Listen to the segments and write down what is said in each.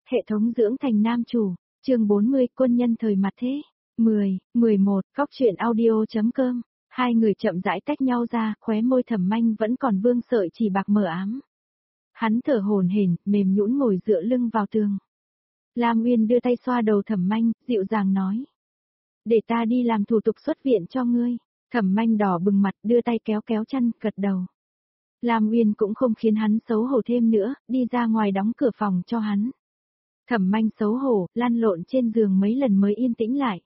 Hệ thống dưỡng thành nam chủ, chương 40, quân nhân thời mặt thế. 10, 11, góc truyện audio.com. Hai người chậm rãi tách nhau ra, khóe môi Thẩm Manh vẫn còn vương sợi chỉ bạc mờ ám. Hắn thở hổn hển, mềm nhũn ngồi dựa lưng vào tường. Lam Nguyên đưa tay xoa đầu Thẩm Manh, dịu dàng nói: "Để ta đi làm thủ tục xuất viện cho ngươi." Thẩm Manh đỏ bừng mặt, đưa tay kéo kéo chăn, gật đầu. Lam Nguyên cũng không khiến hắn xấu hổ thêm nữa, đi ra ngoài đóng cửa phòng cho hắn. Thẩm Manh xấu hổ, lăn lộn trên giường mấy lần mới yên tĩnh lại.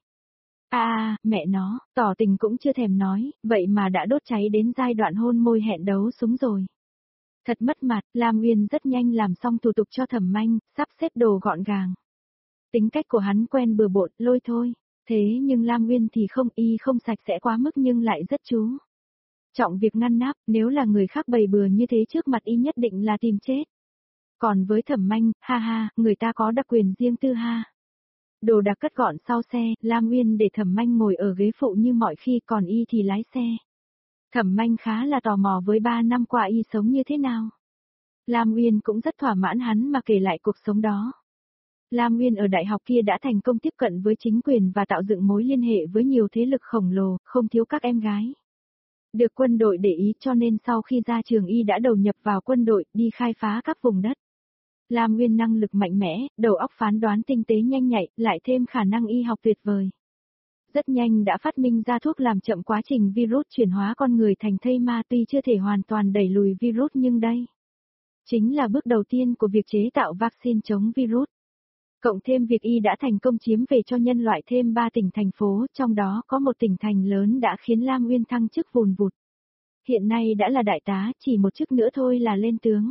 Mẹ nó, tỏ tình cũng chưa thèm nói, vậy mà đã đốt cháy đến giai đoạn hôn môi hẹn đấu súng rồi. Thật mất mặt, Lam Nguyên rất nhanh làm xong thủ tục cho Thẩm Manh, sắp xếp đồ gọn gàng. Tính cách của hắn quen bừa bộn, lôi thôi, thế nhưng Lam Nguyên thì không sạch sẽ quá mức nhưng lại rất chú trọng việc ngăn nắp, nếu là người khác bày bừa như thế trước mặt y nhất định là tìm chết. Còn với Thẩm Manh, người ta có đặc quyền riêng tư ha. Đồ đạc cất gọn sau xe, Lam Nguyên để Thẩm Manh ngồi ở ghế phụ như mọi khi, còn y thì lái xe. Thẩm Manh khá là tò mò với 3 năm qua y sống như thế nào. Lam Nguyên cũng rất thỏa mãn hắn mà kể lại cuộc sống đó. Lam Nguyên ở đại học kia đã thành công tiếp cận với chính quyền và tạo dựng mối liên hệ với nhiều thế lực khổng lồ, không thiếu các em gái. Được quân đội để ý cho nên sau khi ra trường y đã đầu nhập vào quân đội, đi khai phá các vùng đất. Lam Nguyên năng lực mạnh mẽ, đầu óc phán đoán tinh tế nhanh nhạy, lại thêm khả năng y học tuyệt vời. Rất nhanh đã phát minh ra thuốc làm chậm quá trình virus chuyển hóa con người thành thây ma, tuy chưa thể hoàn toàn đẩy lùi virus nhưng đây chính là bước đầu tiên của việc chế tạo vaccine chống virus. Cộng thêm việc y đã thành công chiếm về cho nhân loại thêm 3 tỉnh thành phố, trong đó có một tỉnh thành lớn đã khiến Lam Nguyên thăng chức vùn vụt. Hiện nay đã là đại tá, chỉ một chức nữa thôi là lên tướng.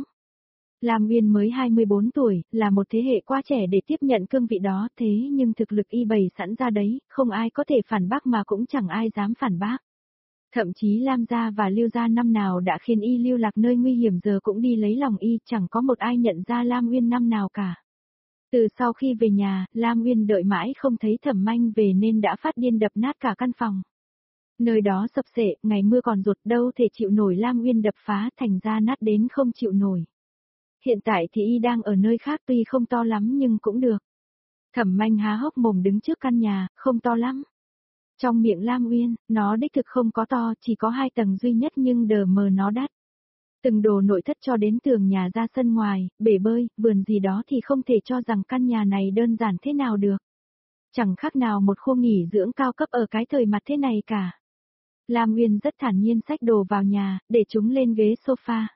Lam Nguyên mới 24 tuổi, là một thế hệ quá trẻ để tiếp nhận cương vị đó, thế nhưng thực lực y bày sẵn ra đấy, không ai có thể phản bác mà cũng chẳng ai dám phản bác. Thậm chí Lam gia và Lưu gia năm nào đã khiến y lưu lạc nơi nguy hiểm giờ cũng đi lấy lòng y, chẳng có một ai nhận ra Lam Nguyên năm nào cả. Từ sau khi về nhà, Lam Nguyên đợi mãi không thấy Thẩm Manh về nên đã phát điên đập nát cả căn phòng. Nơi đó sập xệ, ngày mưa còn rụt đâu thể chịu nổi, Lam Nguyên đập phá thành ra nát đến không chịu nổi. Hiện tại thì y đang ở nơi khác, tuy không to lắm nhưng cũng được. Thẩm Manh há hốc mồm đứng trước căn nhà, không to lắm. Trong miệng Lam Nguyên, nó đích thực không có to, chỉ có 2 tầng duy nhất nhưng đờ mờ nó đắt. Từng đồ nội thất cho đến tường nhà ra sân ngoài, bể bơi, vườn gì đó thì không thể cho rằng căn nhà này đơn giản thế nào được. Chẳng khác nào một khu nghỉ dưỡng cao cấp ở cái thời mặt thế này cả. Lam Nguyên rất thản nhiên xách đồ vào nhà, để chúng lên ghế sofa.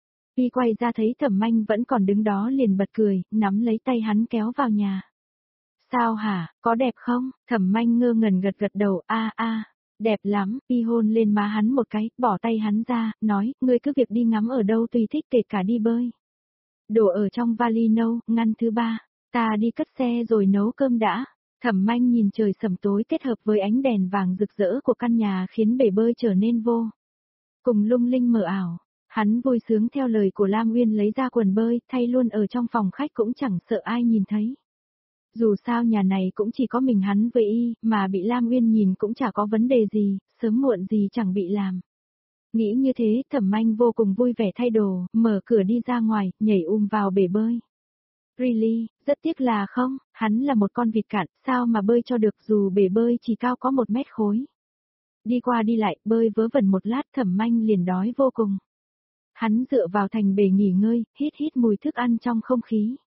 Y quay ra thấy Thẩm Manh vẫn còn đứng đó liền bật cười, nắm lấy tay hắn kéo vào nhà. "Sao hả, có đẹp không?" Thẩm Manh ngơ ngẩn gật gật đầu, đẹp lắm." Y hôn lên má hắn một cái, bỏ tay hắn ra, nói: "Ngươi cứ việc đi ngắm ở đâu tùy thích, kể cả đi bơi. Đồ ở trong vali nâu, ngăn thứ 3, ta đi cất xe rồi nấu cơm đã." Thẩm Manh nhìn trời sẩm tối kết hợp với ánh đèn vàng rực rỡ của căn nhà khiến bể bơi trở nên vô cùng lung linh mờ ảo. Hắn vui sướng theo lời của Lam Nguyên lấy ra quần bơi, thay luôn ở trong phòng khách cũng chẳng sợ ai nhìn thấy. Dù sao nhà này cũng chỉ có mình hắn với y, mà bị Lam Nguyên nhìn cũng chả có vấn đề gì, sớm muộn gì chẳng bị làm. Nghĩ như thế, Thẩm Manh vô cùng vui vẻ thay đồ, mở cửa đi ra ngoài, nhảy vào bể bơi. Really, rất tiếc là không, hắn là một con vịt cạn, sao mà bơi cho được, dù bể bơi chỉ cao có 1 mét khối. Đi qua đi lại, bơi vớ vẩn một lát, Thẩm Manh liền đói vô cùng. Hắn dựa vào thành bể nghỉ ngơi, hít mùi thức ăn trong không khí.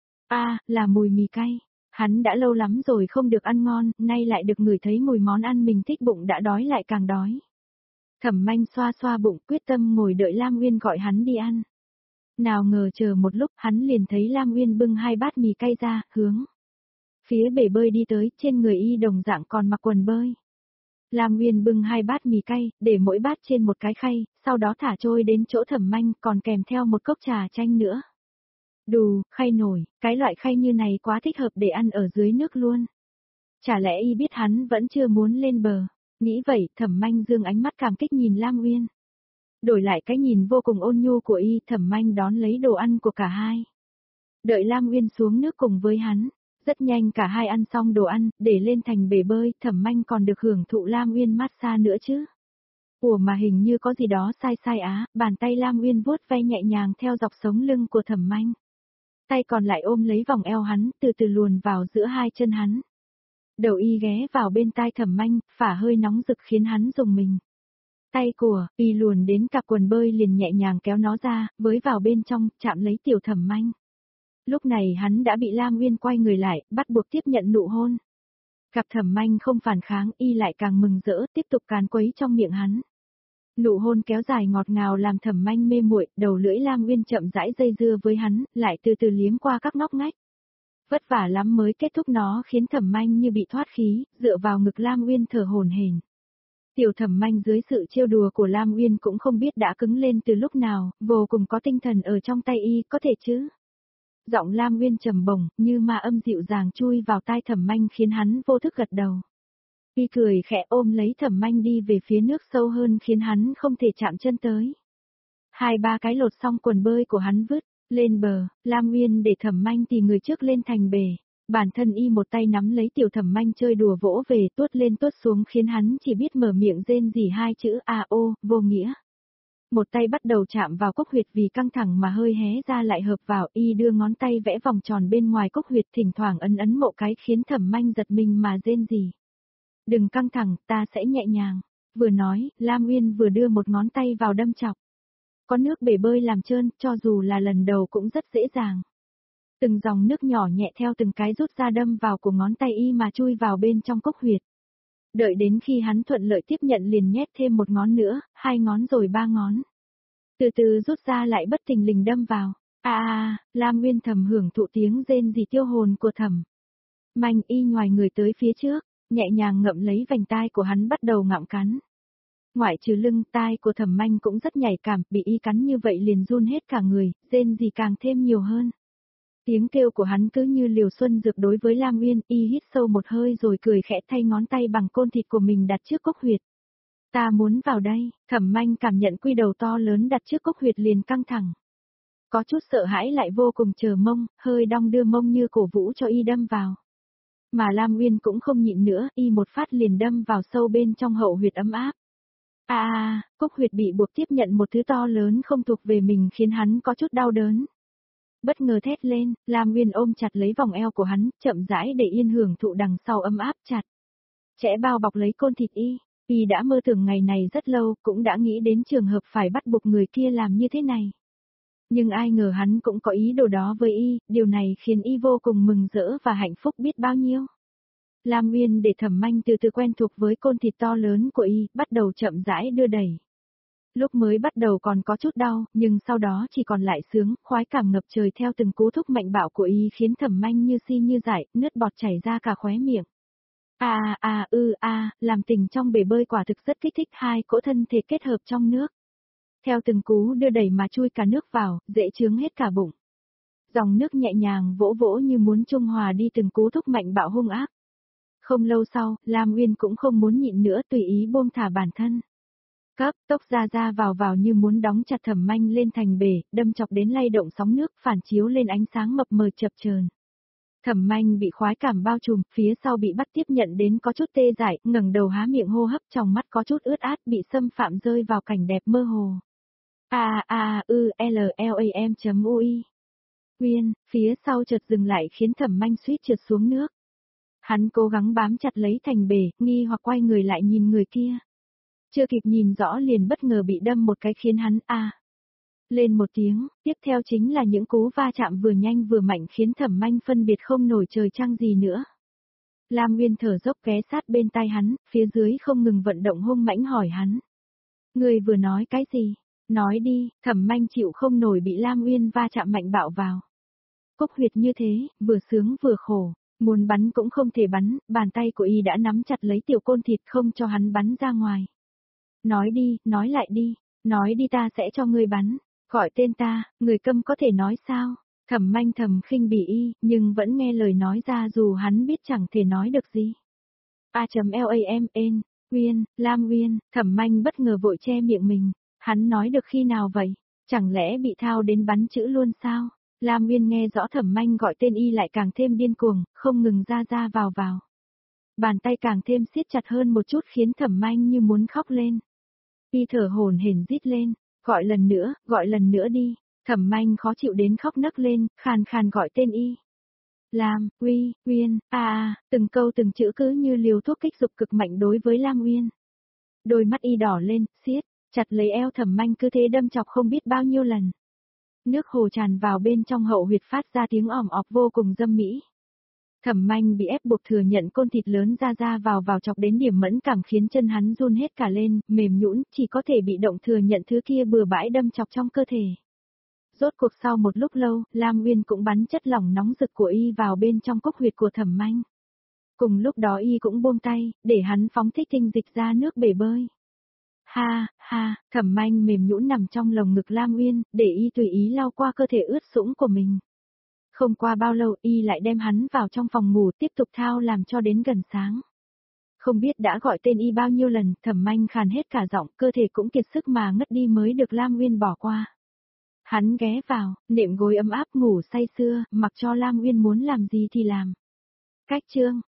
Là mùi mì cay. Hắn đã lâu lắm rồi không được ăn ngon, nay lại được ngửi thấy mùi món ăn mình thích, bụng đã đói lại càng đói. Thẩm Manh xoa xoa bụng, quyết tâm ngồi đợi Lam Nguyên gọi hắn đi ăn. Nào ngờ chờ một lúc, hắn liền thấy Lam Nguyên bưng 2 bát mì cay ra, hướng phía bể bơi đi tới, trên người y đồng dạng còn mặc quần bơi. Lam Nguyên bưng 2 bát mì cay, để mỗi bát trên một cái khay, sau đó thả trôi đến chỗ Thẩm Manh, còn kèm theo một cốc trà chanh nữa. Đù, khay nổi, cái loại khay như này quá thích hợp để ăn ở dưới nước luôn. Chả lẽ y biết hắn vẫn chưa muốn lên bờ. Nghĩ vậy, Thẩm Manh dương ánh mắt cảm kích nhìn Lam Nguyên. Đổi lại cái nhìn vô cùng ôn nhu của y, Thẩm Manh đón lấy đồ ăn của cả hai. Đợi Lam Nguyên xuống nước cùng với hắn. Rất nhanh cả hai ăn xong đồ ăn, để lên thành bể bơi, Thẩm Manh còn được hưởng thụ Lam Nguyên massage nữa chứ. Ủa mà hình như có gì đó sai, bàn tay Lam Nguyên vuốt ve nhẹ nhàng theo dọc sống lưng của Thẩm Manh. tay còn lại ôm lấy vòng eo hắn, từ từ luồn vào giữa hai chân hắn. Đầu y ghé vào bên tai Thẩm Manh, phả hơi nóng rực khiến hắn rùng mình. Tay của y luồn đến cặp quần bơi liền nhẹ nhàng kéo nó ra, với vào bên trong, chạm lấy tiểu Thẩm Manh. Lúc này hắn đã bị Lam Uyên quay người lại, bắt buộc tiếp nhận nụ hôn. Cặp Thẩm Manh không phản kháng, y lại càng mừng rỡ, tiếp tục càn quấy trong miệng hắn. Nụ hôn kéo dài ngọt ngào làm Thẩm Manh mê muội, đầu lưỡi Lam Uyên chậm rãi dây dưa với hắn, lại từ từ liếm qua các ngóc ngách. Vất vả lắm mới kết thúc, nó khiến Thẩm Manh như bị thoát khí, dựa vào ngực Lam Uyên thở hổn hển. Tiểu Thẩm Manh dưới sự trêu đùa của Lam Uyên cũng không biết đã cứng lên từ lúc nào, vô cùng có tinh thần ở trong tay y, có thể chứ? Giọng Lam Uyên trầm bổng, như ma âm dịu dàng chui vào tai Thẩm Manh khiến hắn vô thức gật đầu. Y cười khẽ ôm lấy Thẩm Manh đi về phía nước sâu hơn khiến hắn không thể chạm chân tới. 2-3 cái lột xong quần bơi của hắn vứt lên bờ, Lam Uyên để Thẩm Manh tì người trước lên thành bể. Bản thân y một tay nắm lấy tiểu Thẩm Manh chơi đùa vỗ về tuốt lên tuốt xuống khiến hắn chỉ biết mở miệng rên rỉ hai chữ a ô, vô nghĩa. Một tay bắt đầu chạm vào cốc huyệt vì căng thẳng mà hơi hé ra lại hợp vào, y đưa ngón tay vẽ vòng tròn bên ngoài cốc huyệt thỉnh thoảng ấn ấn mộ cái khiến Thẩm Manh giật mình mà rên rỉ. Đừng căng thẳng, ta sẽ nhẹ nhàng. Vừa nói, Lam Uyên vừa đưa một ngón tay vào đâm chọc. Có nước bể bơi làm trơn, cho dù là lần đầu cũng rất dễ dàng. Từng dòng nước nhỏ nhẹ theo từng cái rút ra đâm vào của ngón tay y mà chui vào bên trong cốc huyệt. Đợi đến khi hắn thuận lợi tiếp nhận liền nhét thêm một ngón nữa, 2 ngón rồi 3 ngón. Từ từ rút ra lại bất thình lình đâm vào. Lam Uyên thầm hưởng thụ tiếng rên rỉ tiêu hồn của Thẩm Manh, y ngoài người tới phía trước, nhẹ nhàng ngậm lấy vành tai của hắn bắt đầu ngậm cắn. Ngoại trừ lưng, tai của Thẩm Manh cũng rất nhạy cảm, bị y cắn như vậy liền run hết cả người, rên rỉ càng thêm nhiều hơn. Tiếng kêu của hắn cứ như liều xuân dược đối với Lam Uyên, y hít sâu một hơi rồi cười khẽ thay ngón tay bằng côn thịt của mình đặt trước cốc huyệt. Ta muốn vào đây, Thẩm Manh cảm nhận quy đầu to lớn đặt trước cốc huyệt liền căng thẳng. Có chút sợ hãi lại vô cùng chờ mong, hơi đong đưa mông như cổ vũ cho y đâm vào. Mà Lam Uyên cũng không nhịn nữa, y một phát liền đâm vào sâu bên trong hậu huyệt ấm áp. Cốc huyệt bị buộc tiếp nhận một thứ to lớn không thuộc về mình khiến hắn có chút đau đớn. Bất ngờ thét lên, Lam Uyên ôm chặt lấy vòng eo của hắn, chậm rãi để yên hưởng thụ đằng sau ấm áp chặt. Chẽ bao bọc lấy côn thịt y đã mơ tưởng ngày này rất lâu, cũng đã nghĩ đến trường hợp phải bắt buộc người kia làm như thế này. Nhưng ai ngờ hắn cũng có ý đồ đó với y, điều này khiến y vô cùng mừng rỡ và hạnh phúc biết bao nhiêu. Lam Uyên để Thẩm Manh từ từ quen thuộc với côn thịt to lớn của y, bắt đầu chậm rãi đưa đẩy. Lúc mới bắt đầu còn có chút đau, nhưng sau đó chỉ còn lại sướng, khoái cảm ngập trời theo từng cú thúc mạnh bạo của y khiến Thẩm Manh như si như dại, nước bọt chảy ra cả khóe miệng. Làm tình trong bể bơi quả thực rất kích thích, hai cỗ thân thể kết hợp trong nước. Theo từng cú đưa đẩy mà chui cả nước vào, dễ chướng hết cả bụng. Dòng nước nhẹ nhàng vỗ vỗ như muốn trung hòa đi từng cú thúc mạnh bạo hung ác. Không lâu sau, Lam Uyên cũng không muốn nhịn nữa tùy ý buông thả bản thân. Cấp tốc ra vào như muốn đóng chặt Thẩm Manh lên thành bể, đâm chọc đến lay động sóng nước phản chiếu lên ánh sáng mập mờ chập chờn. Thẩm Manh bị khoái cảm bao trùm, phía sau bị bắt tiếp nhận đến có chút tê dại, ngẩng đầu há miệng hô hấp trong mắt có chút ướt át bị xâm phạm rơi vào cảnh đẹp mơ hồ. LLAM.ui Uyên, phía sau chợt dừng lại khiến Thẩm Manh suýt trượt xuống nước. Hắn cố gắng bám chặt lấy thành bể, nghi hoặc quay người lại nhìn người kia. Chưa kịp nhìn rõ liền bất ngờ bị đâm một cái khiến hắn lên một tiếng, tiếp theo chính là những cú va chạm vừa nhanh vừa mạnh khiến Thẩm Manh phân biệt không nổi trời trăng gì nữa. Lam Uyên thở dốc ghé sát bên tai hắn, phía dưới không ngừng vận động hung mãnh hỏi hắn. Người vừa nói cái gì? Nói đi, Thẩm Manh chịu không nổi bị Lam Uyên va chạm mạnh bạo vào. Cốc huyệt như thế, vừa sướng vừa khổ, muốn bắn cũng không thể bắn, bàn tay của y đã nắm chặt lấy tiểu côn thịt không cho hắn bắn ra ngoài. Nói đi, nói lại đi, nói đi ta sẽ cho ngươi bắn, gọi tên ta, người câm có thể nói sao? Thẩm Manh thầm khinh bỉ y, nhưng vẫn nghe lời nói ra dù hắn biết chẳng thể nói được gì. Uyên, Lam Uyên, Thẩm Manh bất ngờ vội che miệng mình, hắn nói được khi nào vậy? Chẳng lẽ bị thao đến bắn chữ luôn sao? Lam Uyên nghe rõ Thẩm Manh gọi tên y lại càng thêm điên cuồng, không ngừng ra vào. Bàn tay càng thêm siết chặt hơn một chút khiến Thẩm Manh như muốn khóc lên. Y thở hổn hển rít lên, gọi lần nữa đi. Thẩm Manh khó chịu đến khóc nấc lên, khàn khàn gọi tên y. Lam, Uyên, từng câu từng chữ cứ như liều thuốc kích dục cực mạnh đối với Lam Uyên. Đôi mắt y đỏ lên, siết chặt lấy eo Thẩm Manh cứ thế đâm chọc không biết bao nhiêu lần. Nước hồ tràn vào bên trong hậu huyệt phát ra tiếng ỏm ọc vô cùng dâm mỹ. Thẩm Manh bị ép buộc thừa nhận côn thịt lớn ra vào chọc đến điểm mẫn cảm khiến chân hắn run hết cả lên, mềm nhũn, chỉ có thể bị động thừa nhận thứ kia bừa bãi đâm chọc trong cơ thể. Rốt cuộc sau một lúc lâu, Lam Uyên cũng bắn chất lỏng nóng rực của y vào bên trong cúc huyệt của Thẩm Manh. Cùng lúc đó y cũng buông tay, để hắn phóng thích tinh dịch ra nước bể bơi. Ha, Thẩm Manh mềm nhũn nằm trong lồng ngực Lam Uyên, để y tùy ý lau qua cơ thể ướt sũng của mình. Không qua bao lâu y lại đem hắn vào trong phòng ngủ tiếp tục thao làm cho đến gần sáng. Không biết đã gọi tên y bao nhiêu lần, Thẩm Manh khàn hết cả giọng, cơ thể cũng kiệt sức mà ngất đi mới được Lam Uyên bỏ qua. Hắn ghé vào, nệm gối ấm áp ngủ say sưa, mặc cho Lam Uyên muốn làm gì thì làm. Cách chương